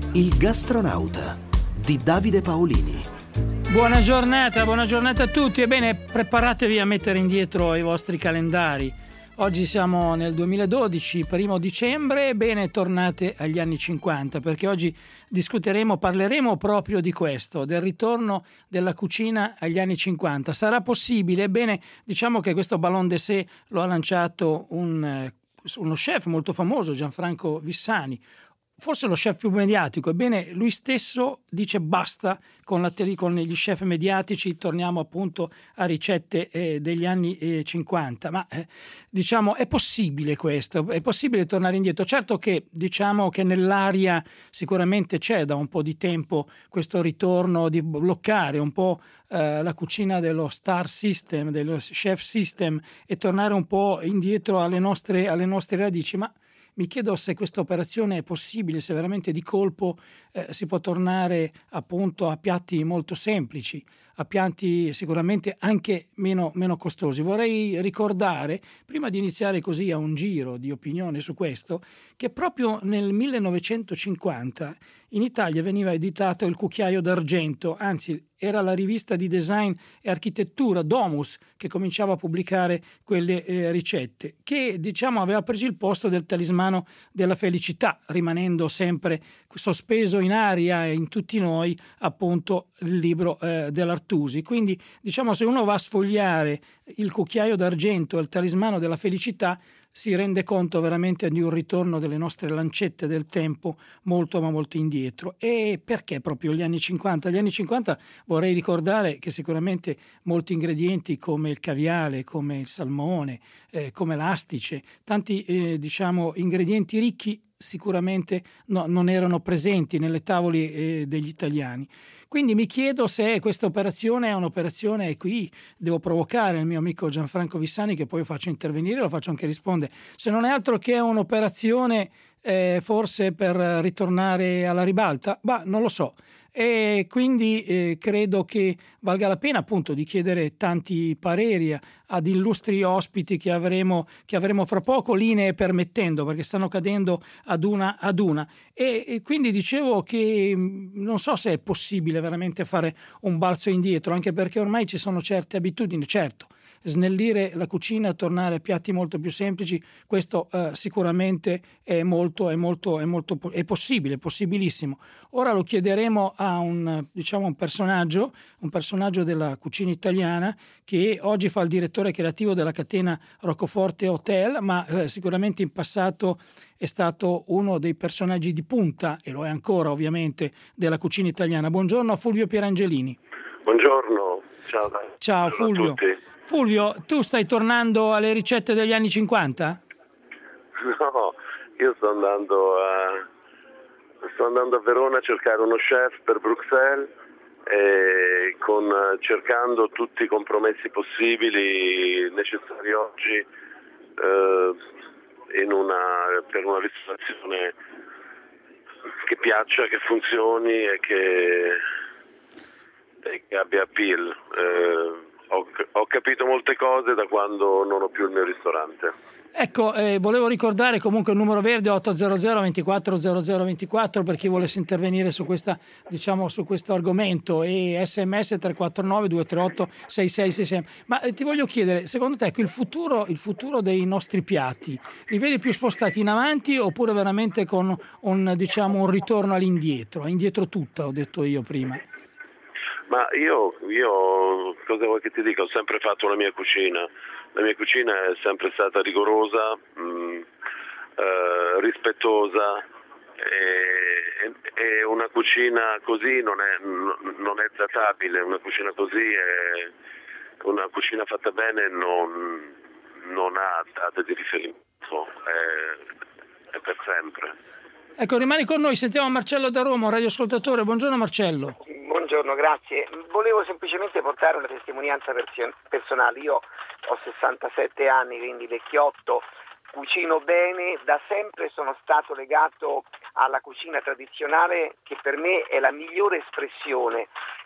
Il gastronauta di Davide Paolini. Buona giornata a tutti. Ebbene, preparatevi a mettere indietro i vostri calendari. Oggi siamo nel 2012, 1 dicembre. Ebbene, tornate agli anni 50, perché oggi parleremo proprio di questo, del ritorno della cucina agli anni 50. Sarà possibile? Ebbene, diciamo che questo ballon d'essai lo ha lanciato uno chef molto famoso, Gianfranco Vissani, forse lo chef più mediatico. Ebbene, lui stesso dice basta con gli chef mediatici, torniamo appunto a ricette degli anni 50. Ma diciamo, è possibile questo? È possibile tornare indietro? Certo che diciamo che nell'aria sicuramente c'è da un po' di tempo questo ritorno di bloccare un po' la cucina dello star system, dello chef system, e tornare un po' indietro alle nostre radici, ma mi chiedo se questa operazione è possibile, se veramente di colpo si può tornare appunto a piatti molto semplici, a piatti sicuramente anche meno costosi. Vorrei ricordare, prima di iniziare così a un giro di opinione su questo, che proprio nel 1950 in Italia veniva editato Il Cucchiaio d'Argento, anzi era la rivista di design e architettura Domus che cominciava a pubblicare quelle ricette, che diciamo aveva preso il posto del Talismano della felicità, rimanendo sempre sospeso in aria e in tutti noi appunto il libro dell'Artusi. Quindi diciamo, se uno va a sfogliare Il Cucchiaio d'Argento e Il Talismano della felicità, si rende conto veramente di un ritorno delle nostre lancette del tempo molto ma molto indietro. E perché proprio gli anni 50? Gli anni 50 vorrei ricordare che sicuramente molti ingredienti come il caviale, come il salmone, come l'astice, tanti diciamo ingredienti ricchi sicuramente non erano presenti nelle tavole degli italiani. Quindi mi chiedo se questa operazione è un'operazione, e qui devo provocare il mio amico Gianfranco Vissani, che poi faccio intervenire, lo faccio anche rispondere, se non è altro che un'operazione forse per ritornare alla ribalta, non lo so. E quindi credo che valga la pena appunto di chiedere tanti pareri ad illustri ospiti che avremo fra poco, linee permettendo, perché stanno cadendo ad una. E quindi dicevo che non so se è possibile veramente fare un balzo indietro, anche perché ormai ci sono certe abitudini. Certo, snellire la cucina, tornare a piatti molto più semplici, questo sicuramente è possibile, è possibilissimo. Ora lo chiederemo a un personaggio della cucina italiana, che oggi fa il direttore creativo della catena Roccoforte Hotel, ma sicuramente in passato è stato uno dei personaggi di punta, e lo è ancora ovviamente, della cucina italiana. Buongiorno a Fulvio Pierangelini. Buongiorno, ciao Fulvio. A tutti. Fulvio, tu stai tornando alle ricette degli anni 50? No, io sto andando a Verona a cercare uno chef per Bruxelles, cercando tutti i compromessi possibili necessari oggi per una ristorazione che piaccia, che funzioni e che abbia appeal. Ho capito molte cose da quando non ho più il mio ristorante. Ecco, volevo ricordare comunque il numero verde 800 24 0024 per chi volesse intervenire su su questo argomento, e SMS 349 238 6666. Ma ti voglio chiedere, secondo te il futuro dei nostri piatti li vedi più spostati in avanti, oppure veramente con un ritorno all'indietro? Indietro tutta, ho detto io prima. Ma io cosa vuoi che ti dica? Ho sempre fatto la mia cucina. La mia cucina è sempre stata rigorosa, rispettosa, e una cucina così non è databile. Una cucina così una cucina fatta bene non ha date di riferimento, è per sempre. Ecco, rimani con noi, sentiamo Marcello da Roma, un radioascoltatore. Buongiorno Marcello. Buongiorno, grazie. Volevo semplicemente portare una testimonianza personale. Io ho 67 anni, quindi vecchiotto, cucino bene, da sempre sono stato legato alla cucina tradizionale, che per me è la migliore espressione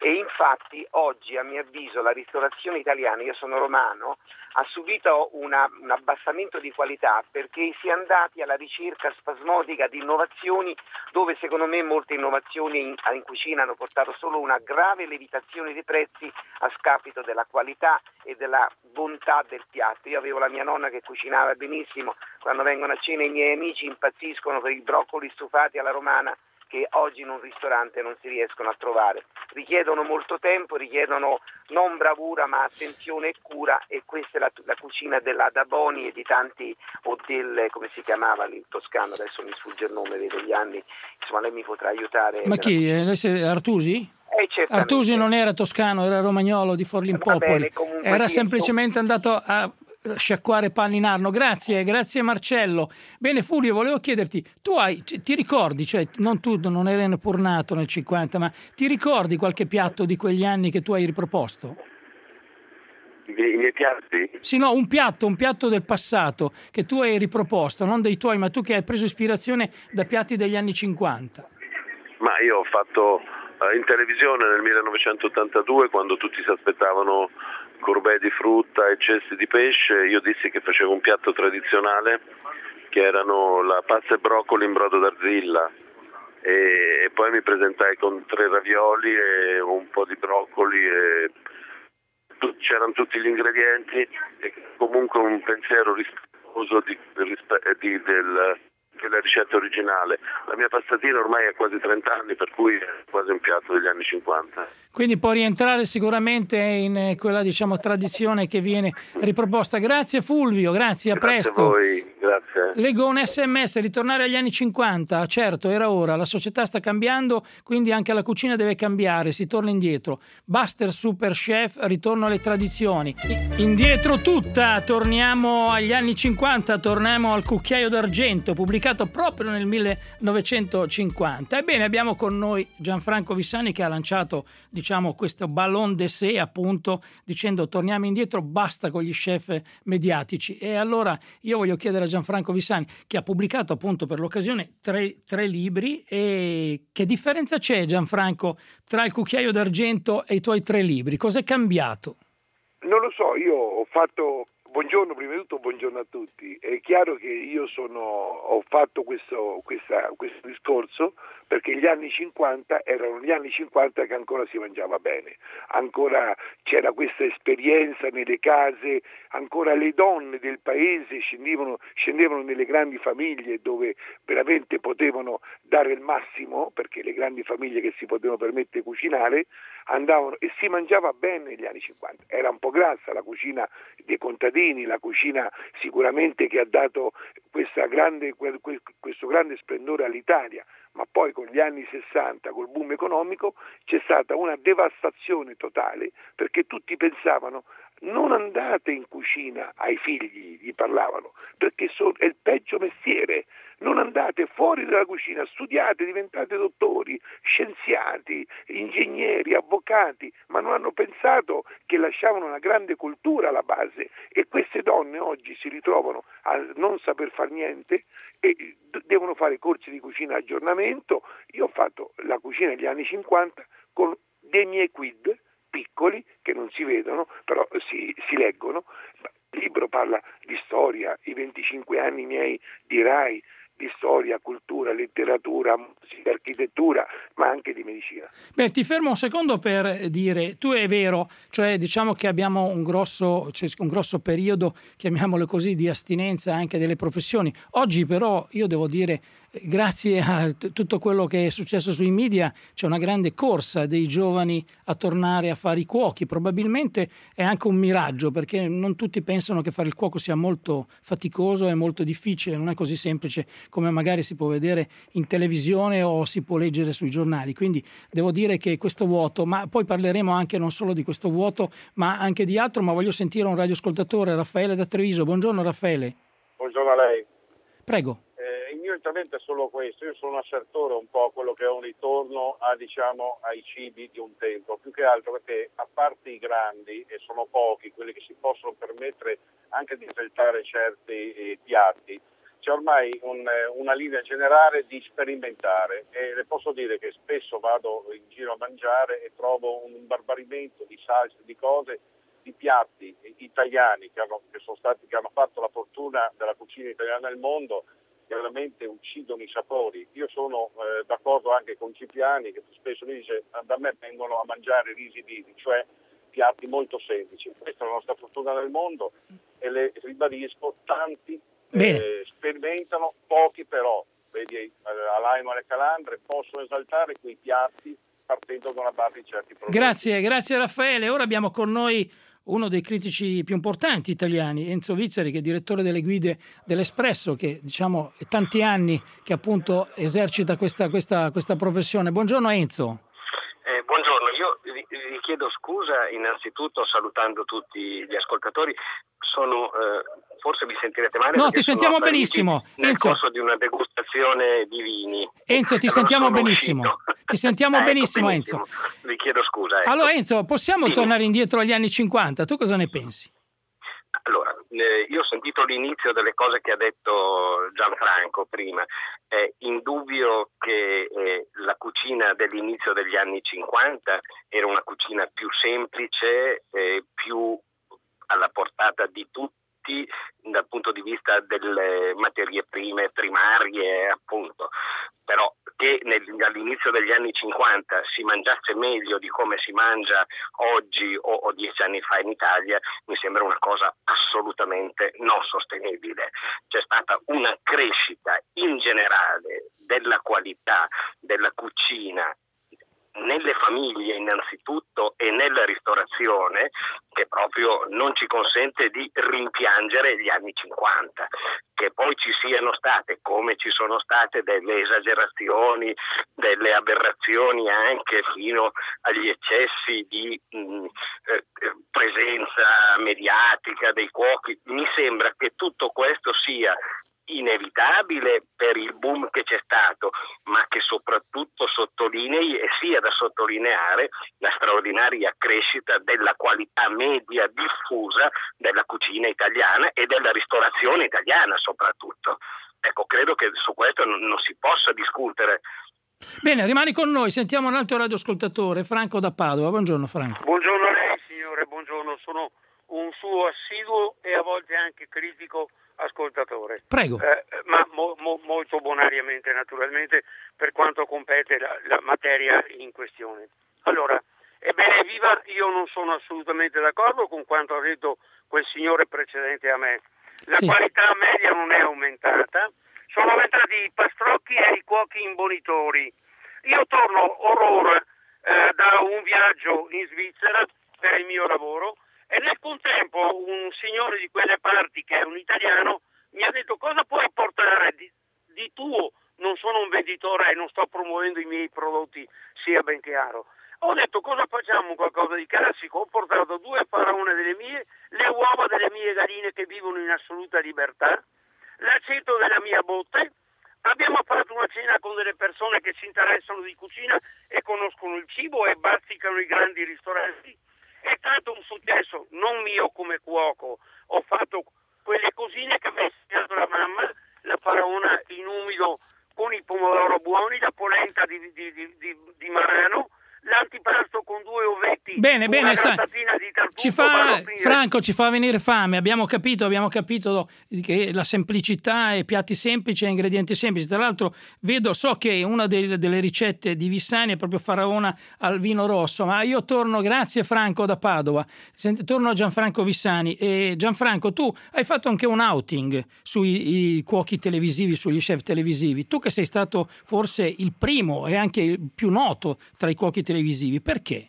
e infatti oggi, a mio avviso, la ristorazione italiana, io sono romano, ha subito un abbassamento di qualità perché si è andati alla ricerca spasmodica di innovazioni, dove secondo me molte innovazioni in cucina hanno portato solo una grave lievitazione dei prezzi a scapito della qualità e della bontà del piatto. Io avevo la mia nonna che cucinava benissimo, quando vengono a cena i miei amici impazziscono per i broccoli stufati alla romana, che oggi in un ristorante non si riescono a trovare. Richiedono molto tempo, richiedono non bravura ma attenzione e cura, e questa è la cucina della Daboni e di tanti, o del, come si chiamava lì in Toscana, adesso mi sfugge il nome, vedo gli anni, insomma lei mi potrà aiutare. Ma chi? Artusi? Certamente. Artusi non era toscano, era romagnolo di Forlimpopoli. Era semplicemente andato a sciacquare panni in arno. Grazie Marcello. Bene Fulvio, volevo chiederti, ti ricordi, cioè non eri pur nato nel 50, ma ti ricordi qualche piatto di quegli anni che tu hai riproposto? I miei piatti? Sì, no, un piatto del passato che tu hai riproposto, non dei tuoi, ma tu che hai preso ispirazione da piatti degli anni 50. Ma io ho fatto in televisione nel 1982, quando tutti si aspettavano corbè di frutta e cesti di pesce, io dissi che facevo un piatto tradizionale che erano la pasta e broccoli in brodo d'argilla, e poi mi presentai con 3 ravioli e un po' di broccoli e c'erano tutti gli ingredienti, e comunque un pensiero rispettoso della ricetta originale. La mia pastatina ormai ha quasi 30 anni, per cui è quasi un piatto degli anni 50. Quindi può rientrare sicuramente in quella, diciamo, tradizione che viene riproposta. Grazie Fulvio, grazie, a presto. Grazie a voi, grazie. Leggo un SMS, ritornare agli anni 50, certo, era ora, la società sta cambiando, quindi anche la cucina deve cambiare, si torna indietro. Buster Super Chef, ritorno alle tradizioni. Indietro tutta, torniamo agli anni 50, torniamo al Cucchiaio d'Argento, pubblicato proprio nel 1950. Ebbene, abbiamo con noi Gianfranco Vissani, che ha lanciato, diciamo, questo ballon d'essai, appunto, dicendo torniamo indietro, basta con gli chef mediatici. E allora io voglio chiedere a Gianfranco Vissani, che ha pubblicato appunto per l'occasione tre libri, e che differenza c'è, Gianfranco, tra il Cucchiaio d'Argento e i tuoi 3 libri? Cos'è cambiato? Non lo so, io ho fatto... Buongiorno, prima di tutto buongiorno a tutti. È chiaro che io ho fatto questo discorso perché gli anni 50 erano gli anni 50 che ancora si mangiava bene, ancora c'era questa esperienza nelle case, ancora le donne del paese scendevano nelle grandi famiglie dove veramente potevano dare il massimo, perché le grandi famiglie che si potevano permettere di cucinare andavano, e si mangiava bene negli anni 50. Era un po' grassa la cucina dei contadini, la cucina sicuramente che ha dato questo grande splendore all'Italia, ma poi con gli anni 60, col boom economico, c'è stata una devastazione totale, perché tutti pensavano: non andate in cucina, ai figli gli parlavano, perché è il peggio mestiere, non andate fuori dalla cucina, studiate, diventate dottori, scienziati, ingegneri, avvocati, ma non hanno pensato che lasciavano una grande cultura alla base, e queste donne oggi si ritrovano a non saper fare niente e devono fare corsi di cucina aggiornamento. Io ho fatto la cucina negli anni 50 con dei miei quid piccoli che non si vedono, però si leggono. Il libro parla di storia, i 25 anni miei di Rai, di storia, cultura, letteratura, musica, architettura, ma anche di medicina. Beh, ti fermo un secondo per dire, tu è vero, cioè diciamo che abbiamo un grosso periodo, chiamiamolo così, di astinenza anche delle professioni. Oggi però io devo dire, grazie a tutto quello che è successo sui media, c'è una grande corsa dei giovani a tornare a fare i cuochi. Probabilmente è anche un miraggio, perché non tutti pensano che fare il cuoco sia molto faticoso e molto difficile, non è così semplice come magari si può vedere in televisione o si può leggere sui giornali. Quindi devo dire che questo vuoto, ma poi parleremo anche non solo di questo vuoto ma anche di altro, ma voglio sentire un radioascoltatore, Raffaele da Treviso. Buongiorno Raffaele. Buongiorno a lei. Prego. Il mio intervento è solo questo: io sono un assertore un po' quello che è un ritorno ai cibi di un tempo, più che altro perché, a parte i grandi, e sono pochi quelli che si possono permettere anche di inventare certi piatti, c'è ormai una linea generale di sperimentare, e le posso dire che spesso vado in giro a mangiare e trovo un barbarimento di salse, di cose, di piatti italiani che hanno fatto la fortuna della cucina italiana nel mondo, che veramente uccidono i sapori. Io sono d'accordo anche con Cipriani, che spesso mi dice: da me vengono a mangiare risi vivi, cioè piatti molto semplici. Questa è la nostra fortuna nel mondo e le ribadisco, tanti sperimentano, pochi però, vedi all'Aino alle Calandre, possono esaltare quei piatti partendo da una base di certi prodotti. Grazie Raffaele. Ora abbiamo con noi uno dei critici più importanti italiani, Enzo Vizzari, che è direttore delle guide dell'Espresso, che diciamo è tanti anni che appunto esercita questa professione. Buongiorno Enzo. Buongiorno, io vi chiedo scusa innanzitutto salutando tutti gli ascoltatori. Forse vi sentirete male. No, ti sentiamo benissimo. Nel corso di una degustazione di vini. Enzo, ti sentiamo benissimo. Ti sentiamo benissimo, Enzo. Vi chiedo scusa. Ecco. Allora Enzo, possiamo tornare indietro agli anni 50? Tu cosa ne pensi? Allora, io ho sentito l'inizio delle cose che ha detto Gianfranco prima. È indubbio che la cucina dell'inizio degli anni 50 era una cucina più semplice, più alla portata di tutti dal punto di vista delle materie prime primarie, appunto. Però che all'inizio degli anni 50 si mangiasse meglio di come si mangia oggi o 10 anni fa in Italia mi sembra una cosa assolutamente non sostenibile. C'è stata una crescita in generale della qualità della cucina nelle famiglie innanzitutto e nella ristorazione, che proprio non ci consente di rimpiangere gli anni 50. Che poi ci siano state, come ci sono state, delle esagerazioni, delle aberrazioni anche fino agli eccessi di presenza mediatica dei cuochi, mi sembra che tutto questo sia inevitabile per il boom che c'è stato, ma che soprattutto sottolinei e sia da sottolineare la straordinaria crescita della qualità media diffusa della cucina italiana e della ristorazione italiana soprattutto. Ecco, credo che su questo non si possa discutere. Bene, rimani con noi, sentiamo un altro radioascoltatore, Franco da Padova. Buongiorno Franco. Buongiorno a lei signore, buongiorno, sono un suo assiduo e a volte anche critico ascoltatore. Prego. Ma molto bonariamente, naturalmente, per quanto compete la materia in questione. Allora, ebbene viva, io non sono assolutamente d'accordo con quanto ha detto quel signore precedente a me. La qualità media non è aumentata, sono aumentati i pastrocchi e i cuochi imbonitori. Io torno orrore da un viaggio in Svizzera per il mio lavoro, e nel contempo un signore di quelle parti, che è un italiano, mi ha detto: cosa puoi portare di tuo? Non sono un venditore e non sto promuovendo i miei prodotti, sia ben chiaro. Ho detto: cosa facciamo? Qualcosa di classico. Ho portato 2 faraone delle mie, le uova delle mie galline che vivono in assoluta libertà, l'aceto della mia botte. Abbiamo fatto una cena con delle persone che si interessano di cucina e conoscono il cibo e bazzicano i grandi ristoranti. È stato un successo, non mio come cuoco. Ho fatto quelle cosine che mi ha insegnato la mamma, la faraona in umido con i pomodoro buoni, la polenta di Marano, l'antipasto con 2 ovetti, bene, una grattatina di tartufo. Franco, ci fa venire fame. Abbiamo capito che la semplicità e piatti semplici e ingredienti semplici. Tra l'altro so che una delle ricette di Vissani è proprio faraona al vino rosso, ma io torno, grazie Franco da Padova, torno a Gianfranco Vissani. E Gianfranco, tu hai fatto anche un outing sui cuochi televisivi, sugli chef televisivi, tu che sei stato forse il primo e anche il più noto tra i cuochi televisivi, perché?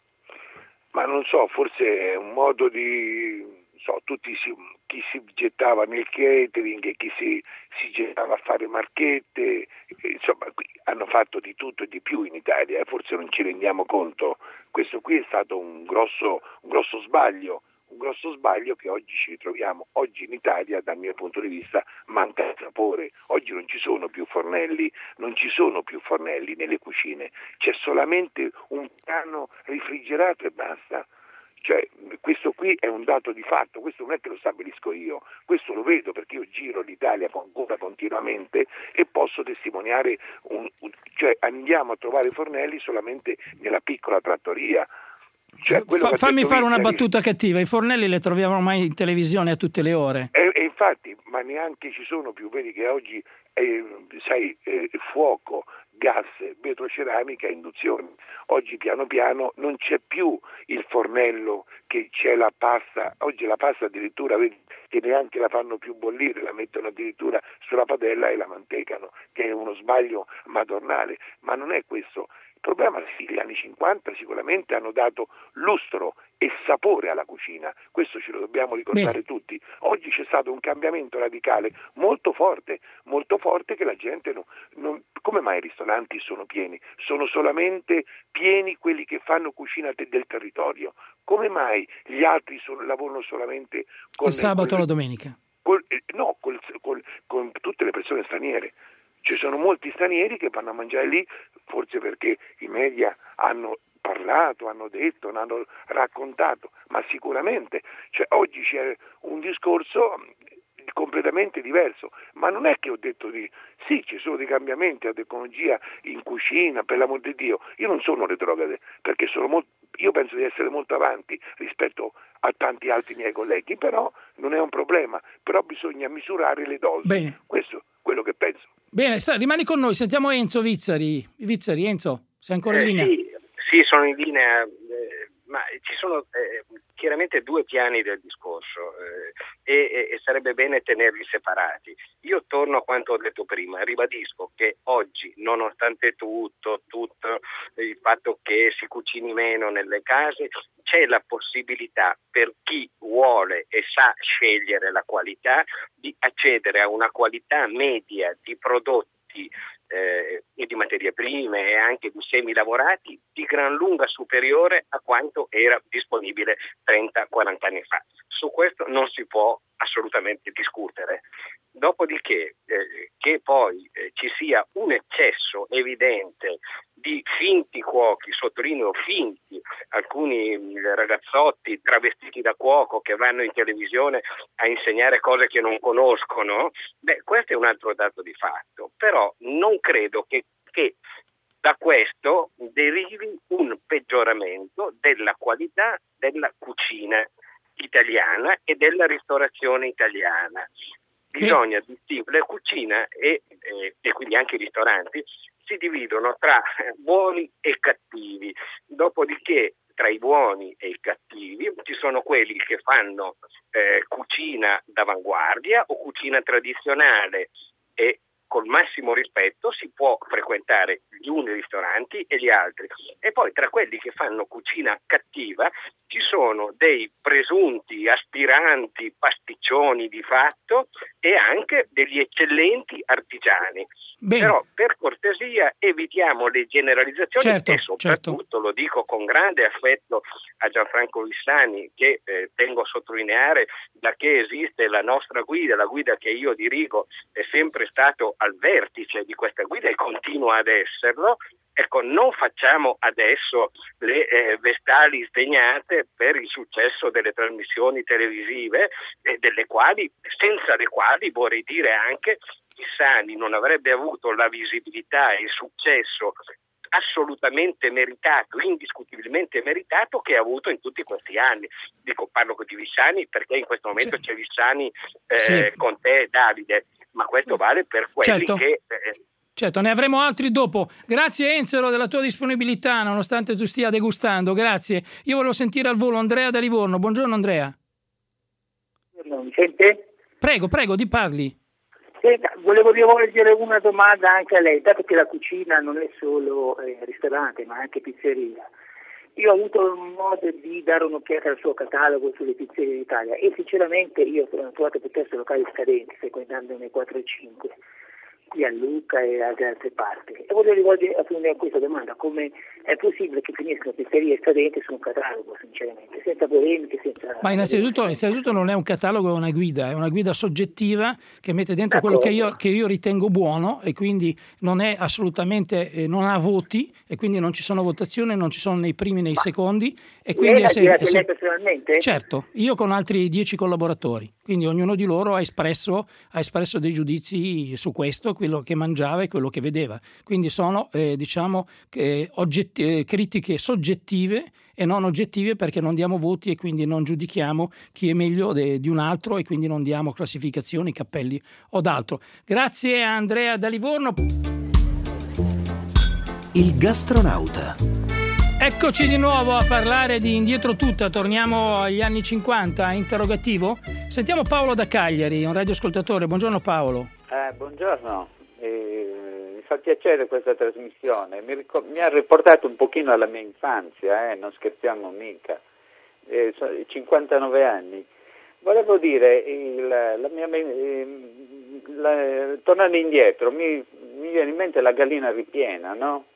Ma non so, forse è un modo di... chi si gettava nel catering e chi si gettava a fare marchette, insomma qui hanno fatto di tutto e di più in Italia, forse non ci rendiamo conto. Questo qui è stato un grosso sbaglio che oggi ci ritroviamo. Oggi in Italia, dal mio punto di vista, manca il sapore. Oggi non ci sono più fornelli nelle cucine, c'è solamente un piano refrigerato e basta. Cioè, questo qui è un dato di fatto, questo non è che lo stabilisco io, questo lo vedo perché io giro l'Italia ancora continuamente e posso testimoniare, cioè andiamo a trovare fornelli solamente nella piccola trattoria. Cioè, fammi fare una battuta cattiva, i fornelli le troviamo ormai in televisione a tutte le ore. E infatti, ma neanche ci sono più, vedi che oggi fuoco, gas, vetroceramica, induzione. Oggi piano piano non c'è più il fornello che c'è la pasta, oggi la pasta addirittura vedi, che neanche la fanno più bollire, la mettono addirittura sulla padella e la mantecano, che è uno sbaglio madornale, ma non è questo. Il problema è che gli anni 50 sicuramente hanno dato lustro e sapore alla cucina, questo ce lo dobbiamo ricordare tutti. Oggi c'è stato un cambiamento radicale molto forte che la gente non. Come mai i ristoranti sono pieni? Sono solamente pieni quelli che fanno cucina del territorio. Come mai gli altri lavorano solamente con il sabato o la domenica? Con tutte le persone straniere. Ci sono molti stranieri che vanno a mangiare lì, forse perché i media hanno parlato, hanno detto, hanno raccontato, ma sicuramente oggi c'è un discorso completamente diverso, ma non è che ho detto sì, ci sono dei cambiamenti, la tecnologia in cucina, per l'amor di Dio, io non sono retrograde, perché io penso di essere molto avanti rispetto a tanti altri miei colleghi, però non è un problema, però bisogna misurare le dosi. Bene. Questo è quello che penso. Bene, rimani con noi, sentiamo Enzo Vizzari. Enzo, sei ancora in linea? Sì, sono in linea, ma ci sono chiaramente due piani del discorso e sarebbe bene tenerli separati. Io torno a quanto ho detto prima, ribadisco che oggi, nonostante tutto il fatto che si cucini meno nelle case, c'è la possibilità per chi vuole e sa scegliere la qualità di accedere a una qualità media di prodotti e di materie prime e anche di semilavorati di gran lunga superiore a quanto era disponibile 30-40 anni fa. Su questo non si può assolutamente discutere. Dopodiché che poi ci sia un eccesso evidente di finti cuochi, sottolineo finti, alcuni ragazzotti travestiti da cuoco che vanno in televisione a insegnare cose che non conoscono, questo è un altro dato di fatto, però non credo che da questo derivi un peggioramento della qualità della cucina italiana e della ristorazione italiana. Bisogna distinguere, la cucina e quindi anche i ristoranti si dividono tra buoni e cattivi, dopodiché tra i buoni e i cattivi ci sono quelli che fanno cucina d'avanguardia o cucina tradizionale e col massimo rispetto si può frequentare gli uni ristoranti e gli altri, e poi tra quelli che fanno cucina cattiva ci sono dei presunti aspiranti pasticcioni di fatto e anche degli eccellenti artigiani. Bene. Però per cortesia evitiamo le generalizzazioni e soprattutto lo dico con grande affetto a Gianfranco Vissani, che tengo a sottolineare, da che esiste la nostra guida, la guida che io dirigo, è sempre stato al vertice di questa guida e continua ad esserlo. Ecco, non facciamo adesso le vestali sdegnate per il successo delle trasmissioni televisive, senza le quali vorrei dire anche Vissani non avrebbe avuto la visibilità e il successo assolutamente meritato, indiscutibilmente meritato, che ha avuto in tutti questi anni. Parlo di Vissani perché in questo momento c'è Vissani con te, Davide, ma questo vale per quelli che... Certo, ne avremo altri dopo. Grazie Enzo della tua disponibilità, nonostante tu stia degustando, grazie. Io volevo sentire al volo Andrea da Livorno. Buongiorno Andrea. Mi sente? Prego, di parli. Volevo rivolgere una domanda anche a lei, dato che la cucina non è solo ristorante ma anche pizzeria. Io ho avuto modo di dare un'occhiata al suo catalogo sulle pizzerie d'Italia e sinceramente io ho trovato piuttosto locali scadenti, frequentandone 4 e 5. qui a Lucca e da altre parti. E voglio rivolgere appunto questa domanda: come è possibile che finiscano pizzerie scadenti su un catalogo, sinceramente, senza polemiche, senza... Ma innanzitutto non è un catalogo, è una guida soggettiva che mette dentro quello che io ritengo buono, e quindi non è assolutamente, non ha voti, e quindi non ci sono votazioni, non ci sono nei primi nei secondi, e quindi lei personalmente? Certo, io con altri 10 collaboratori, quindi ognuno di loro ha espresso dei giudizi su questo, quello che mangiava e quello che vedeva, quindi sono critiche soggettive e non oggettive, perché non diamo voti e quindi non giudichiamo chi è meglio di un altro, e quindi non diamo classificazioni, cappelli o d'altro. Grazie a Andrea da Livorno. Il gastronauta. Eccoci di nuovo a parlare di Indietro Tutta, torniamo agli anni 50, interrogativo. Sentiamo Paolo da Cagliari, un radioascoltatore. Buongiorno Paolo. Buongiorno, mi fa piacere questa trasmissione, mi ha riportato un pochino alla mia infanzia, non scherziamo mica, 59 anni. Volevo dire, tornando indietro, mi viene in mente la gallina ripiena, no?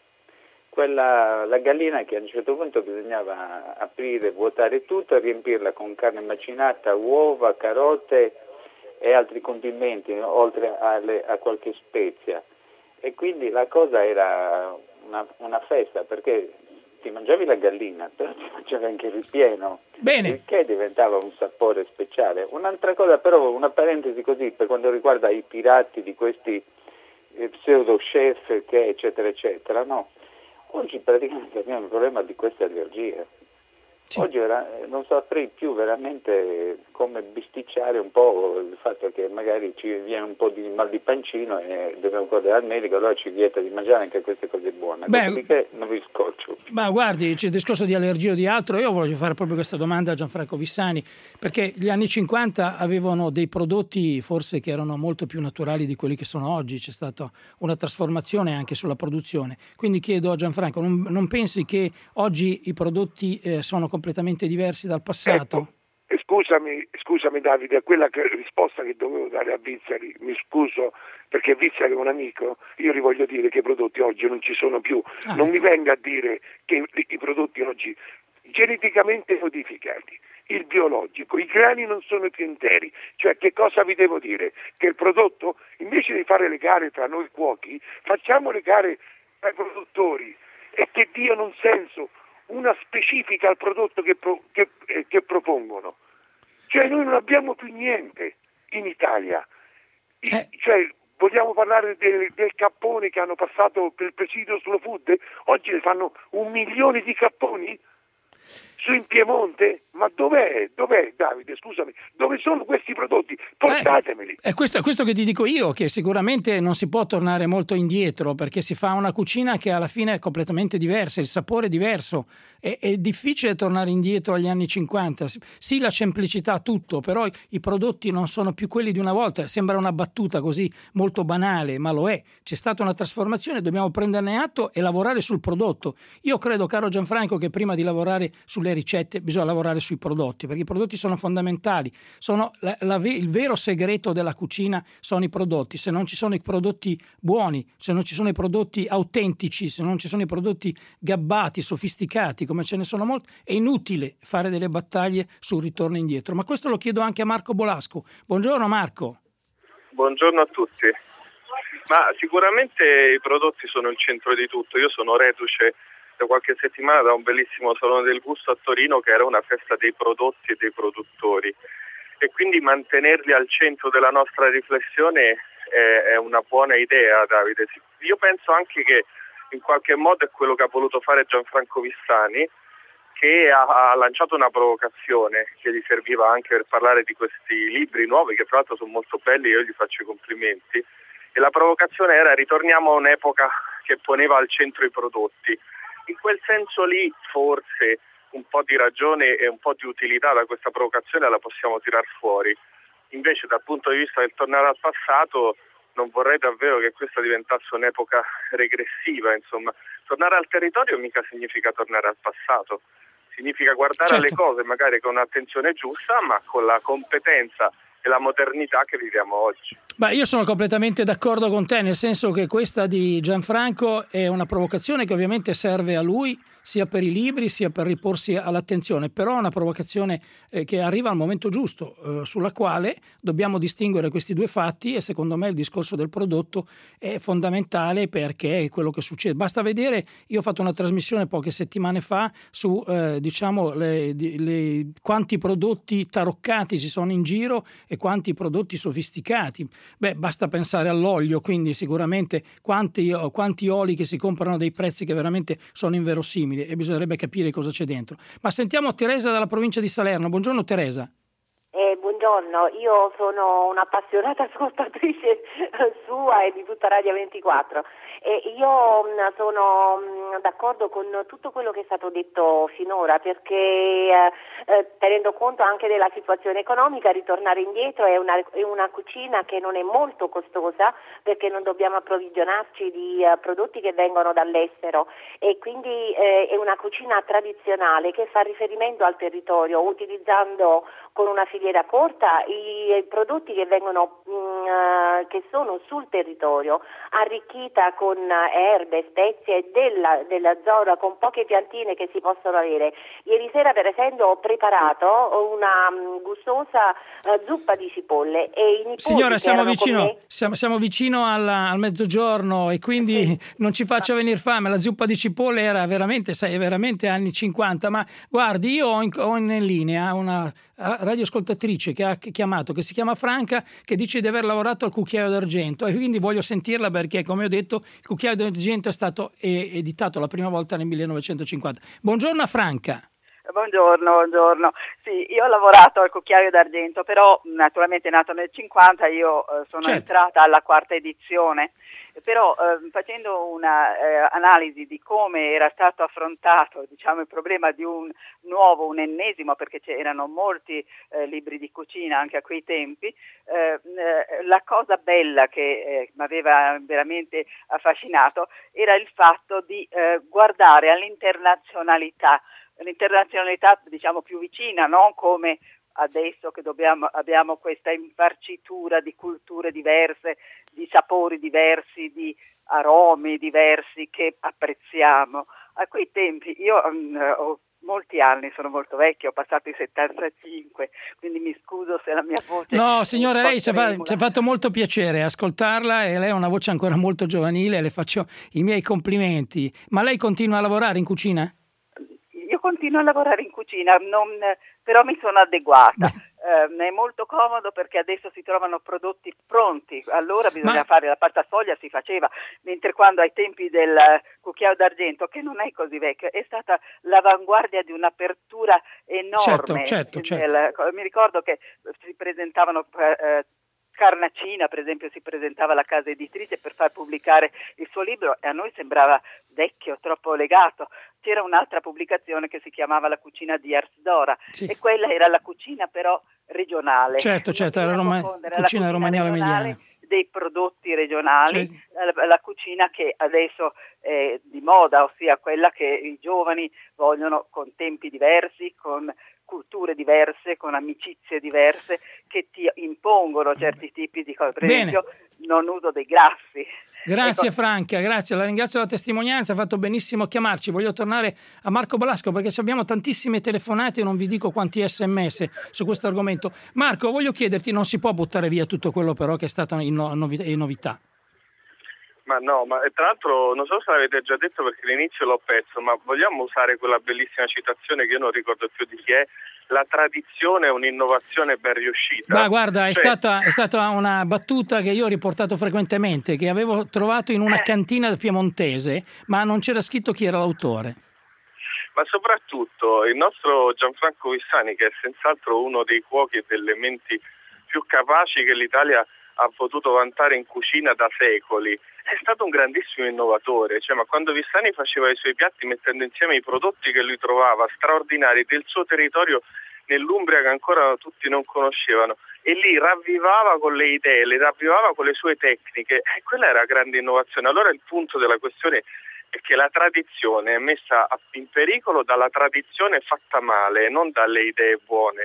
La gallina che a un certo punto bisognava aprire, vuotare tutto e riempirla con carne macinata, uova, carote e altri condimenti, oltre a qualche spezia. E quindi la cosa era una festa, perché ti mangiavi la gallina, però ti mangiavi anche il ripieno. Bene. Il che diventava un sapore speciale. Un'altra cosa, però, una parentesi così, per quanto riguarda i pirati di questi pseudo chef, che eccetera eccetera, no? Oggi praticamente abbiamo il problema di queste allergie. Sì. Oggi non saprei più veramente come bisticciare un po' il fatto che magari ci viene un po' di mal di pancino e dobbiamo correre al medico, allora ci vieta di mangiare anche queste cose buone. Dopodiché non vi scoccio. Ma guardi, c'è il discorso di allergia o di altro. Io voglio fare proprio questa domanda a Gianfranco Vissani, perché gli anni 50 avevano dei prodotti forse che erano molto più naturali di quelli che sono oggi. C'è stata una trasformazione anche sulla produzione. Quindi chiedo a Gianfranco, non pensi che oggi i prodotti sono completamente diversi dal passato? Scusami Davide, a quella risposta che dovevo dare a Vizzari, mi scuso perché Vizzari è un amico, io gli voglio dire che i prodotti oggi non ci sono più, non mi venga a dire che i prodotti oggi geneticamente modificati, il biologico, i grani non sono più interi, cioè che cosa vi devo dire? Che il prodotto, invece di fare le gare tra noi cuochi, facciamo le gare tra i produttori e che diano un senso, una specifica al prodotto che propongono. Cioè noi non abbiamo più niente in Italia. Cioè vogliamo parlare del cappone che hanno passato per il presidio Slow Food? Oggi ne fanno 1 milione di capponi su in Piemonte? Ma dov'è Davide, scusami, dove sono questi prodotti? Portatemeli. È questo che ti dico io, che sicuramente non si può tornare molto indietro, perché si fa una cucina che alla fine è completamente diversa, il sapore è diverso, è difficile tornare indietro agli anni 50. Sì, la semplicità, tutto, però i prodotti non sono più quelli di una volta. Sembra una battuta così molto banale, ma lo è. C'è stata una trasformazione, dobbiamo prenderne atto e lavorare sul prodotto. Io credo, caro Gianfranco, che prima di lavorare sulle ricette bisogna lavorare sui prodotti, perché i prodotti sono fondamentali, sono il vero segreto della cucina sono i prodotti. Se non ci sono i prodotti buoni, se non ci sono i prodotti autentici, se non ci sono i prodotti gabbati, sofisticati, come ce ne sono molti, è inutile fare delle battaglie sul ritorno indietro. Ma questo lo chiedo anche a Marco Bolasco. Buongiorno Marco. Buongiorno a tutti. Ma sicuramente i prodotti sono il centro di tutto. Io sono reduce da qualche settimana da un bellissimo Salone del Gusto a Torino, che era una festa dei prodotti e dei produttori, e quindi mantenerli al centro della nostra riflessione è una buona idea, Davide. Io penso anche che in qualche modo è quello che ha voluto fare Gianfranco Vissani, che ha lanciato una provocazione che gli serviva anche per parlare di questi libri nuovi, che tra l'altro sono molto belli, io gli faccio i complimenti, e la provocazione era: ritorniamo a un'epoca che poneva al centro i prodotti. In quel senso lì forse un po' di ragione e un po' di utilità da questa provocazione la possiamo tirar fuori. Invece dal punto di vista del tornare al passato non vorrei davvero che questa diventasse un'epoca regressiva, insomma. Tornare al territorio mica significa tornare al passato, significa guardare alle cose magari con un'attenzione giusta, ma con la competenza e la modernità che viviamo oggi. Beh, io sono completamente d'accordo con te, nel senso che questa di Gianfranco è una provocazione che ovviamente serve a lui, sia per i libri sia per riporsi all'attenzione, però è una provocazione che arriva al momento giusto, sulla quale dobbiamo distinguere questi due fatti, e secondo me il discorso del prodotto è fondamentale, perché è quello che succede. Basta vedere, io ho fatto una trasmissione poche settimane fa su quanti prodotti taroccati ci sono in giro e quanti prodotti sofisticati. Beh, basta pensare all'olio, quindi sicuramente quanti oli che si comprano a dei prezzi che veramente sono inverosimili, e bisognerebbe capire cosa c'è dentro. Ma sentiamo Teresa dalla provincia di Salerno. Buongiorno Teresa. Buongiorno, io sono un'appassionata ascoltatrice sua e di tutta Radio 24 e io sono d'accordo con tutto quello che è stato detto finora, perché tenendo conto anche della situazione economica, ritornare indietro è una cucina che non è molto costosa, perché non dobbiamo approvvigionarci di prodotti che vengono dall'estero, e quindi è una cucina tradizionale che fa riferimento al territorio, utilizzando con una filiera corta i prodotti che vengono che sono sul territorio, arricchita con erbe, spezie della zona, con poche piantine che si possono avere. Ieri sera per esempio ho preparato una gustosa zuppa di cipolle e i nipoti, signora, siamo vicino al mezzogiorno e quindi non ci faccia venire fame. La zuppa di cipolle era veramente anni 50, ma guardi, io ho in linea una radioascoltatrice che ha chiamato, che si chiama Franca, che dice di aver lavorato al Cucchiaio d'Argento, e quindi voglio sentirla, perché come ho detto il Cucchiaio d'Argento è stato editato la prima volta nel 1950. Buongiorno a Franca. Buongiorno. Sì, io ho lavorato al Cucchiaio d'Argento, però naturalmente nato nel 50, io sono entrata alla quarta edizione, però facendo una analisi di come era stato affrontato, diciamo, il problema di un ennesimo, perché c'erano molti libri di cucina anche a quei tempi, la cosa bella che mi aveva veramente affascinato era il fatto di guardare all'internazionalità, diciamo più vicina, non come adesso che abbiamo questa imparcitura di culture diverse, di sapori diversi, di aromi diversi che apprezziamo. A quei tempi io ho molti anni, sono molto vecchia, ho passato i 75, quindi mi scuso se la mia voce... No, signora, lei ci ha fatto molto piacere ascoltarla, e lei ha una voce ancora molto giovanile, le faccio i miei complimenti. Ma lei continua a lavorare in cucina? Io continuo a lavorare in cucina, però mi sono adeguata. È molto comodo perché adesso si trovano prodotti pronti. Allora bisogna fare la pasta sfoglia, si faceva, mentre quando ai tempi del Cucchiaio d'Argento, che non è così vecchio, è stata l'avanguardia di un'apertura enorme. Certo. Mi ricordo che si presentavano Carnacina, per esempio, si presentava alla casa editrice per far pubblicare il suo libro, e a noi sembrava vecchio, troppo legato. C'era un'altra pubblicazione che si chiamava La cucina di Ars Dora, e quella era la cucina però regionale. Certo, era cucina romaniale dei prodotti regionali, la cucina che adesso è di moda, ossia quella che i giovani vogliono, con tempi diversi, con culture diverse, con amicizie diverse, che ti impongono certi tipi di cose. Per esempio, non uso dei grassi. Grazie Franca, grazie, la ringrazio della testimonianza, ha fatto benissimo chiamarci. Voglio tornare a Marco Balasco, perché abbiamo tantissime telefonate e non vi dico quanti sms su questo argomento. Marco, voglio chiederti, non si può buttare via tutto quello però che è stato in novità? Ma tra l'altro non so se l'avete già detto perché all'inizio l'ho perso, ma vogliamo usare quella bellissima citazione che io non ricordo più di chi è: la tradizione è un'innovazione ben riuscita. Ma guarda, è stata una battuta che io ho riportato frequentemente, che avevo trovato in una cantina piemontese, ma non c'era scritto chi era l'autore. Ma soprattutto il nostro Gianfranco Vissani, che è senz'altro uno dei cuochi e delle menti più capaci che l'Italia ha potuto vantare in cucina da secoli, è stato un grandissimo innovatore. Ma quando Vissani faceva i suoi piatti mettendo insieme i prodotti che lui trovava straordinari del suo territorio nell'Umbria, che ancora tutti non conoscevano, e lì ravvivava con le idee, le ravvivava con le sue tecniche, e quella era grande innovazione. Allora il punto della questione è che la tradizione è messa in pericolo dalla tradizione fatta male, non dalle idee buone.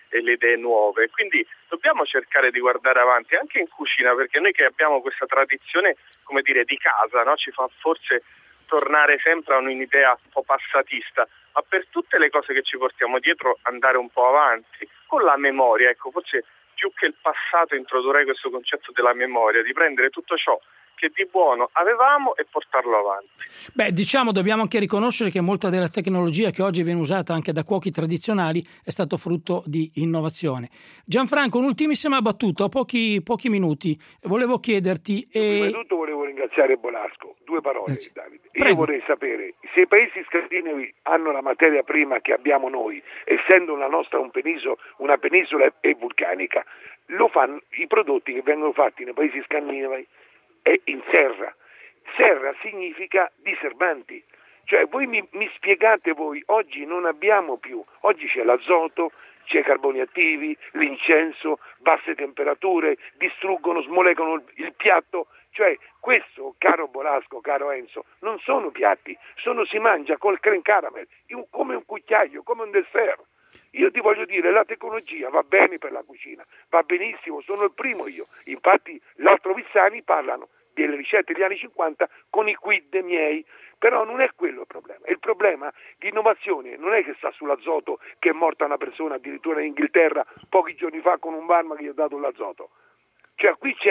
le idee nuove. Quindi dobbiamo cercare di guardare avanti anche in cucina, perché noi che abbiamo questa tradizione, come dire, di casa, no? Ci fa forse tornare sempre a un'idea un po' passatista, ma per tutte le cose che ci portiamo dietro andare un po' avanti con la memoria. Ecco, forse più che il passato introdurrei questo concetto della memoria, di prendere tutto ciò che di buono avevamo e portarlo avanti. Beh, diciamo, dobbiamo anche riconoscere che molta della tecnologia che oggi viene usata anche da cuochi tradizionali è stato frutto di innovazione. Gianfranco, un'ultimissima battuta, ho pochi minuti, volevo chiederti... Prima di tutto volevo ringraziare Bolasco, 2 parole, Davide. Prego. Io vorrei sapere se i paesi scandinavi hanno la materia prima che abbiamo noi, essendo la nostra una penisola e vulcanica, lo fanno i prodotti che vengono fatti nei paesi scandinavi è in serra. Serra significa diserbanti. Cioè voi mi spiegate voi, oggi non abbiamo più, oggi c'è l'azoto, c'è i carboni attivi, l'incenso, basse temperature, distruggono, smolecano il piatto. Cioè questo, caro Bolasco, caro Enzo, non sono piatti, si mangia col creme caramel, come un cucchiaio, come un dessert. Io ti voglio dire, la tecnologia va bene per la cucina, va benissimo, sono il primo io. Infatti l'altro Vissani parlano delle ricette degli anni 50 con i quid miei, però non è quello il problema. Il problema di innovazione non è che sta sull'azoto, che è morta una persona addirittura in Inghilterra pochi giorni fa con un barman che gli ha dato l'azoto. Cioè qui c'è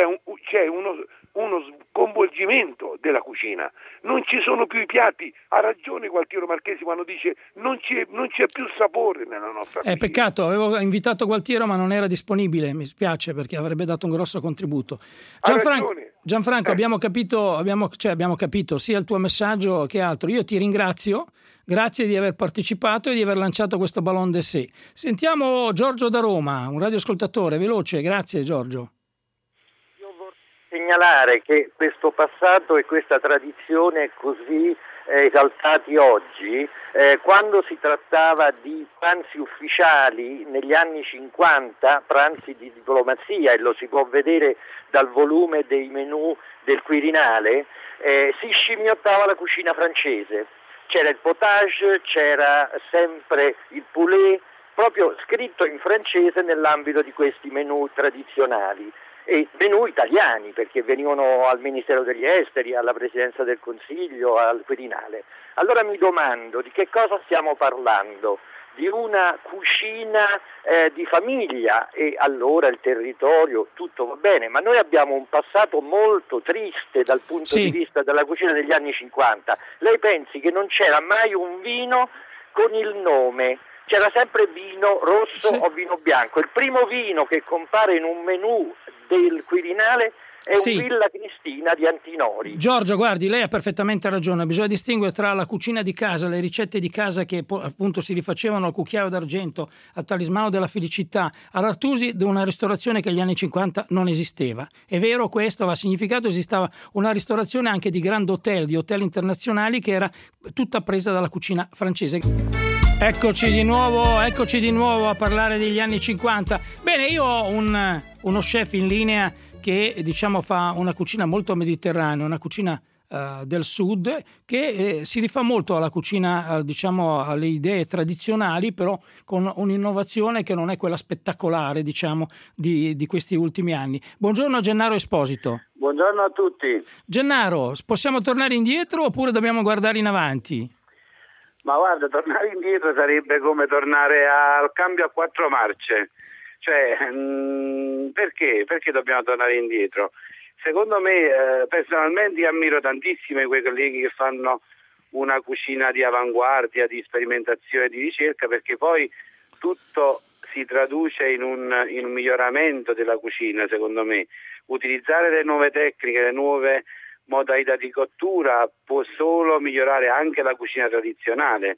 uno sconvolgimento della cucina, non ci sono più i piatti. Ha ragione Gualtiero Marchesi quando dice non c'è più sapore nella nostra cucina. Peccato, avevo invitato Gualtiero ma non era disponibile, mi spiace perché avrebbe dato un grosso contributo. Gianfranco, abbiamo capito sia il tuo messaggio che altro. Io ti ringrazio, grazie di aver partecipato e di aver lanciato questo ballon d'essai. Sentiamo Giorgio da Roma, un radioascoltatore, veloce, grazie Giorgio. Segnalare che questo passato e questa tradizione così esaltati oggi, quando si trattava di pranzi ufficiali negli anni 50, pranzi di diplomazia, e lo si può vedere dal volume dei menù del Quirinale, si scimmiottava la cucina francese. C'era il potage, c'era sempre il poulet, proprio scritto in francese nell'ambito di questi menù tradizionali. E menù italiani, perché venivano al Ministero degli Esteri, alla Presidenza del Consiglio, al Quirinale. Allora mi domando di che cosa stiamo parlando? Di una cucina di famiglia, e allora il territorio, tutto va bene, ma noi abbiamo un passato molto triste dal punto di vista della cucina degli anni 50. Lei pensi che non c'era mai un vino con il nome? C'era sempre vino rosso o vino bianco. Il primo vino che compare in un menù del Quirinale è un Villa Cristina di Antinori. Giorgio, guardi, lei ha perfettamente ragione, bisogna distinguere tra la cucina di casa, le ricette di casa che appunto si rifacevano al cucchiaio d'argento, al talismano della felicità, all'Artusi, di una ristorazione che agli anni 50 non esisteva. È vero, questo aveva significato, esisteva una ristorazione anche di grandi hotel, di hotel internazionali, che era tutta presa dalla cucina francese. Eccoci di nuovo a parlare degli anni 50. Bene, io ho uno chef in linea che diciamo fa una cucina molto mediterranea, una cucina del sud che si rifà molto alla cucina, diciamo alle idee tradizionali, però con un'innovazione che non è quella spettacolare, diciamo, di questi ultimi anni. Buongiorno Gennaro Esposito. Buongiorno a tutti. Gennaro, possiamo tornare indietro oppure dobbiamo guardare in avanti? Ma guarda, tornare indietro sarebbe come tornare al cambio a 4 marce. Cioè, perché? Perché dobbiamo tornare indietro? Secondo me, personalmente, io ammiro tantissimo quei colleghi che fanno una cucina di avanguardia, di sperimentazione, di ricerca, perché poi tutto si traduce in un miglioramento della cucina, secondo me. Utilizzare le nuove tecniche, le nuove modalità di cottura può solo migliorare anche la cucina tradizionale.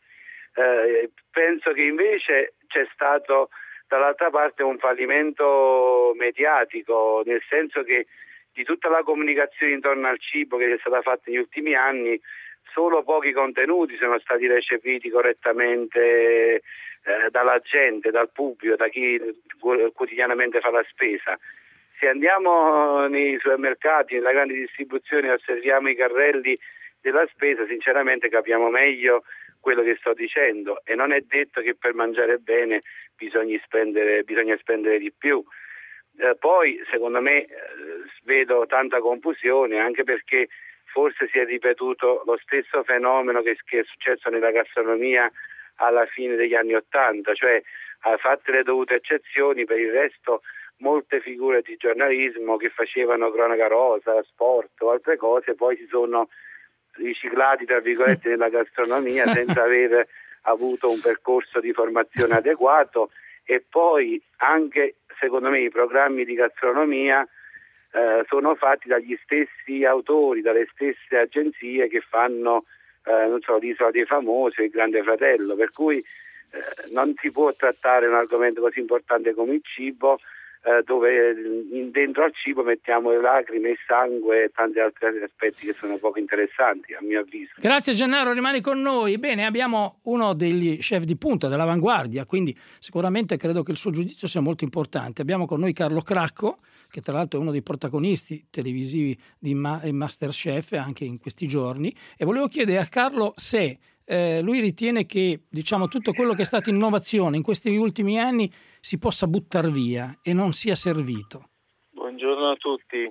Penso che invece c'è stato dall'altra parte un fallimento mediatico, nel senso che di tutta la comunicazione intorno al cibo che è stata fatta negli ultimi anni, solo pochi contenuti sono stati recepiti correttamente dalla gente, dal pubblico, da chi quotidianamente fa la spesa. Se andiamo nei supermercati, nella grande distribuzione, osserviamo i carrelli della spesa, sinceramente capiamo meglio quello che sto dicendo, e non è detto che per mangiare bene bisogna spendere di più. Poi secondo me vedo tanta confusione, anche perché forse si è ripetuto lo stesso fenomeno che è successo nella gastronomia alla fine degli anni '80, cioè fatte le dovute eccezioni, per il resto molte figure di giornalismo che facevano cronaca rosa, sport o altre cose poi si sono riciclati tra virgolette nella gastronomia senza aver avuto un percorso di formazione adeguato, e poi anche secondo me i programmi di gastronomia sono fatti dagli stessi autori, dalle stesse agenzie che fanno l'Isola dei Famosi, il Grande Fratello, per cui non si può trattare un argomento così importante come il cibo dove dentro al cibo mettiamo le lacrime, il sangue e tanti altri aspetti che sono poco interessanti a mio avviso. Grazie Gennaro, rimani con noi. Bene, abbiamo uno degli chef di punta dell'avanguardia, quindi sicuramente credo che il suo giudizio sia molto importante. Abbiamo con noi Carlo Cracco, che tra l'altro è uno dei protagonisti televisivi di Masterchef anche in questi giorni, e volevo chiedere a Carlo se lui ritiene che tutto quello che è stato innovazione in questi ultimi anni si possa buttare via e non sia servito. Buongiorno a tutti.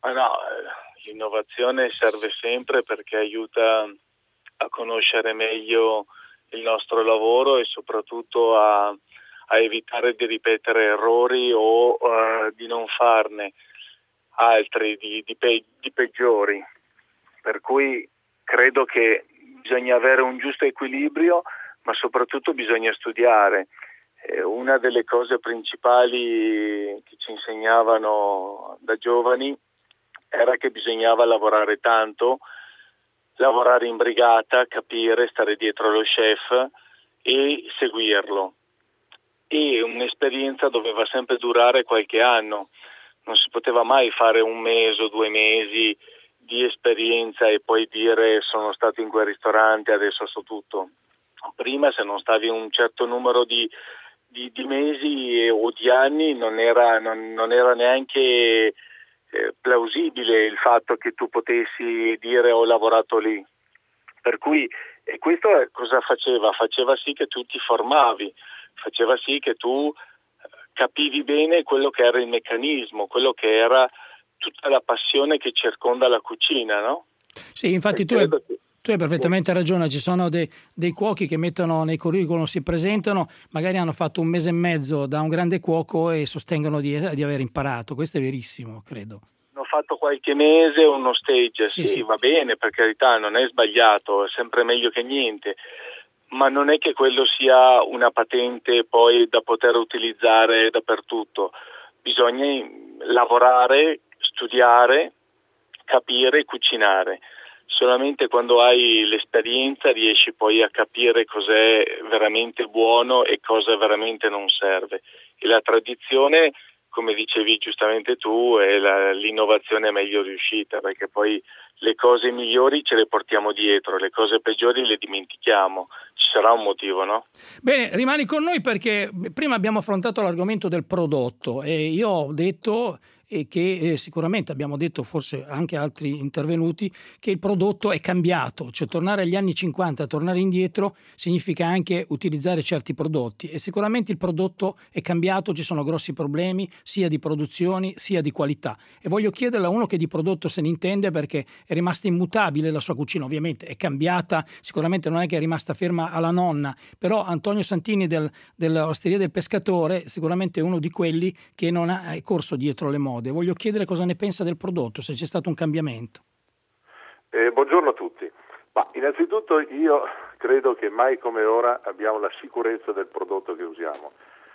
L'innovazione serve sempre perché aiuta a conoscere meglio il nostro lavoro e soprattutto a evitare di ripetere errori o di non farne altri di peggiori. Per cui credo che bisogna avere un giusto equilibrio, ma soprattutto bisogna studiare. Una delle cose principali che ci insegnavano da giovani era che bisognava lavorare tanto, lavorare in brigata, capire, stare dietro lo chef e seguirlo. E un'esperienza doveva sempre durare qualche anno, non si poteva mai fare un mese o 2 mesi di esperienza e poi dire sono stato in quel ristorante, adesso so tutto. Prima, se non stavi un certo numero di mesi o di anni, non era neanche plausibile il fatto che tu potessi dire ho lavorato lì. Per cui e questo cosa faceva? Faceva sì che tu ti formavi, faceva sì che tu capivi bene quello che era il meccanismo, quello che era tutta la passione che circonda la cucina, no? Sì, infatti tu hai perfettamente ragione, ci sono dei cuochi che mettono nei curriculum, si presentano, magari hanno fatto 1 mese e mezzo da un grande cuoco e sostengono di aver imparato, questo è verissimo, credo. Ho fatto qualche mese uno stage, sì, va bene, per carità, non è sbagliato, è sempre meglio che niente, ma non è che quello sia una patente poi da poter utilizzare dappertutto. Bisogna lavorare, studiare, capire e cucinare. Solamente quando hai l'esperienza riesci poi a capire cos'è veramente buono e cosa veramente non serve. E la tradizione, come dicevi giustamente tu, è l'innovazione meglio riuscita, perché poi le cose migliori ce le portiamo dietro, le cose peggiori le dimentichiamo. Ci sarà un motivo, no? Bene, rimani con noi perché prima abbiamo affrontato l'argomento del prodotto e io ho detto e che sicuramente abbiamo detto, forse anche altri intervenuti, che il prodotto è cambiato, cioè tornare agli anni 50, tornare indietro significa anche utilizzare certi prodotti e sicuramente il prodotto è cambiato, ci sono grossi problemi sia di produzioni sia di qualità e voglio chiederle a uno che di prodotto se ne intende perché è rimasta immutabile la sua cucina, ovviamente è cambiata, sicuramente non è che è rimasta ferma alla nonna, però Antonio Santini dell'Osteria del Pescatore sicuramente è uno di quelli che non ha corso dietro le mode. Voglio chiedere cosa ne pensa del prodotto, se c'è stato un cambiamento. Buongiorno a tutti. Innanzitutto io credo che mai come ora abbiamo la sicurezza del prodotto che usiamo.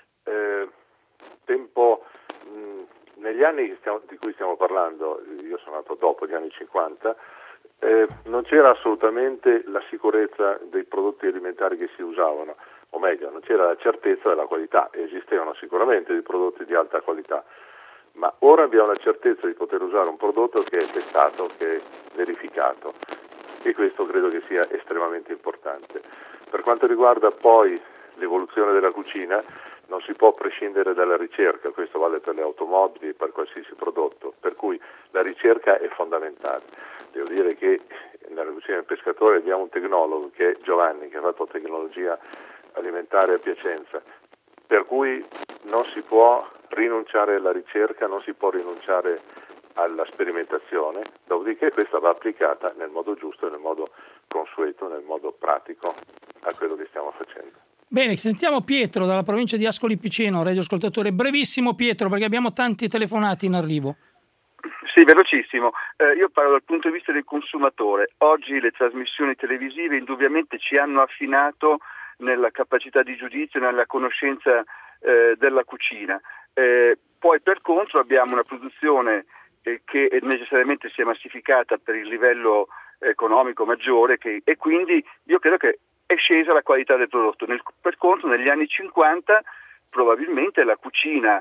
Negli anni di cui stiamo parlando, io sono nato dopo gli anni 50, non c'era assolutamente la sicurezza dei prodotti alimentari che si usavano, o meglio, non c'era la certezza della qualità. Esistevano sicuramente dei prodotti di alta qualità, ma ora abbiamo la certezza di poter usare un prodotto che è testato, che è verificato e questo credo che sia estremamente importante. Per quanto riguarda poi l'evoluzione della cucina, non si può prescindere dalla ricerca, questo vale per le automobili e per qualsiasi prodotto, per cui la ricerca è fondamentale. Devo dire che nella cucina del pescatore abbiamo un tecnologo che è Giovanni, che ha fatto tecnologia alimentare a Piacenza, per cui non si può rinunciare alla ricerca, non si può rinunciare alla sperimentazione, dopodiché questa va applicata nel modo giusto, nel modo consueto, nel modo pratico a quello che stiamo facendo. Bene, sentiamo Pietro dalla provincia di Ascoli Piceno, radioascoltatore. Brevissimo Pietro, perché abbiamo tanti telefonati in arrivo. Sì, velocissimo. Io parlo dal punto di vista del consumatore. Oggi le trasmissioni televisive indubbiamente ci hanno affinato nella capacità di giudizio, nella conoscenza della cucina. Poi per contro abbiamo una produzione che necessariamente si è massificata per il livello economico maggiore e quindi io credo che è scesa la qualità del prodotto. Per contro negli anni 50 probabilmente la cucina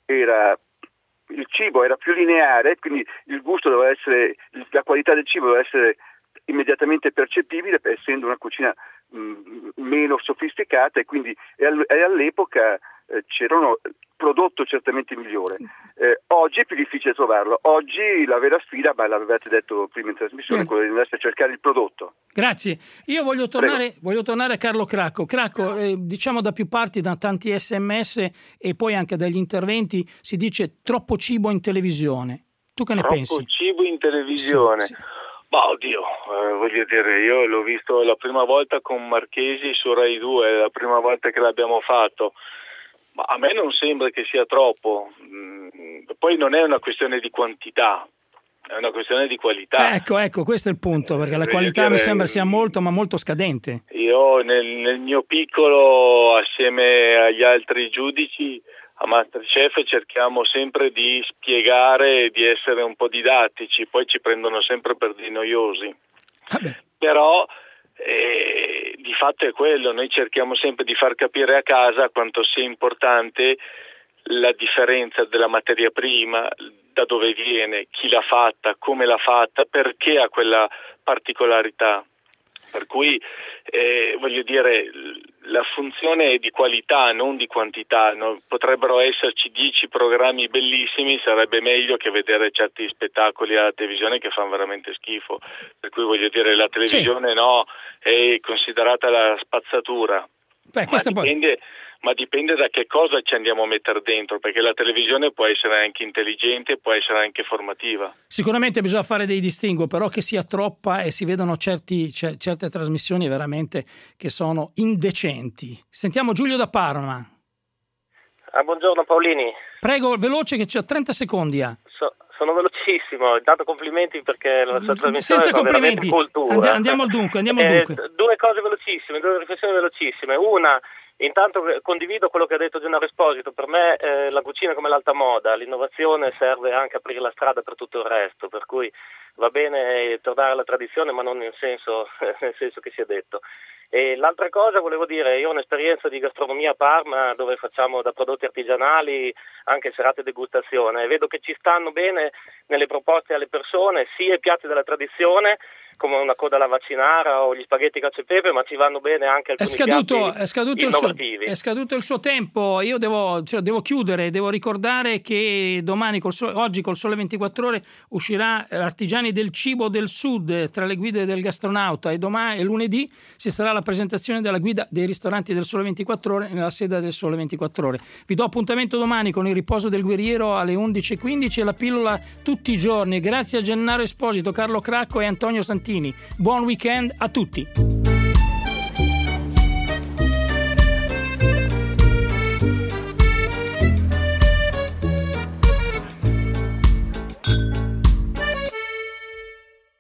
il cibo era più lineare, quindi il gusto doveva essere, la qualità del cibo doveva essere immediatamente percepibile, essendo una cucina meno sofisticata, e quindi all'epoca c'erano prodotto certamente migliore. Oggi è più difficile trovarlo. Oggi la vera sfida, ma l'avevate detto prima in trasmissione, è quella di andare a cercare il prodotto. Grazie. Io voglio tornare a Carlo Cracco. Cracco, diciamo da più parti, da tanti SMS e poi anche dagli interventi, si dice troppo cibo in televisione. Tu che ne pensi? Troppo cibo in televisione? Sì. Ma oddio, voglio dire, io l'ho visto la prima volta con Marchesi su Rai 2, è la prima volta che l'abbiamo fatto. Ma a me non sembra che sia troppo. Poi non è una questione di quantità, è una questione di qualità. Ecco, questo è il punto, perché la qualità mi sembra sia molto, ma molto scadente. Io nel mio piccolo, assieme agli altri giudici, a Masterchef cerchiamo sempre di spiegare e di essere un po' didattici, poi ci prendono sempre per dei noiosi. Però di fatto è quello, noi cerchiamo sempre di far capire a casa quanto sia importante la differenza della materia prima, da dove viene, chi l'ha fatta, come l'ha fatta, perché ha quella particolarità. Per cui voglio dire, la funzione è di qualità, non di quantità. Potrebbero esserci 10 programmi bellissimi, sarebbe meglio che vedere certi spettacoli alla televisione che fanno veramente schifo. Per cui voglio dire, la televisione no, è considerata la spazzatura. Ma dipende da che cosa ci andiamo a mettere dentro, perché la televisione può essere anche intelligente, può essere anche formativa. Sicuramente bisogna fare dei distinguo, però che sia troppa e si vedono certe trasmissioni veramente che sono indecenti. Sentiamo Giulio da Parma. Buongiorno Paolini. Prego, veloce che c'ho 30 secondi. Sono velocissimo, intanto complimenti perché la sua trasmissione senza è veramente cultura. Andiamo al dunque. Due cose velocissime, due riflessioni velocissime. Una, intanto condivido quello che ha detto Gennaro Esposito. Per me la cucina è come l'alta moda, l'innovazione serve anche a aprire la strada per tutto il resto, per cui va bene tornare alla tradizione, ma non nel senso che si è detto. E l'altra cosa volevo dire, io ho un'esperienza di gastronomia a Parma dove facciamo da prodotti artigianali anche serate degustazione e vedo che ci stanno bene nelle proposte alle persone sia i piatti della tradizione come una coda alla vaccinara o gli spaghetti cacio e pepe, ma ci vanno bene anche alcuni piatti innovativi. È scaduto il suo tempo, io devo chiudere, devo ricordare che oggi col Sole 24 Ore uscirà Artigiani del Cibo del Sud tra le guide del gastronauta e lunedì ci sarà la presentazione della guida dei ristoranti del Sole 24 Ore nella sede del Sole 24 Ore. Vi do appuntamento domani con il riposo del guerriero alle 11:15 e la pillola tutti i giorni. Grazie a Gennaro Esposito, Carlo Cracco e Antonio Santini. Buon weekend a tutti.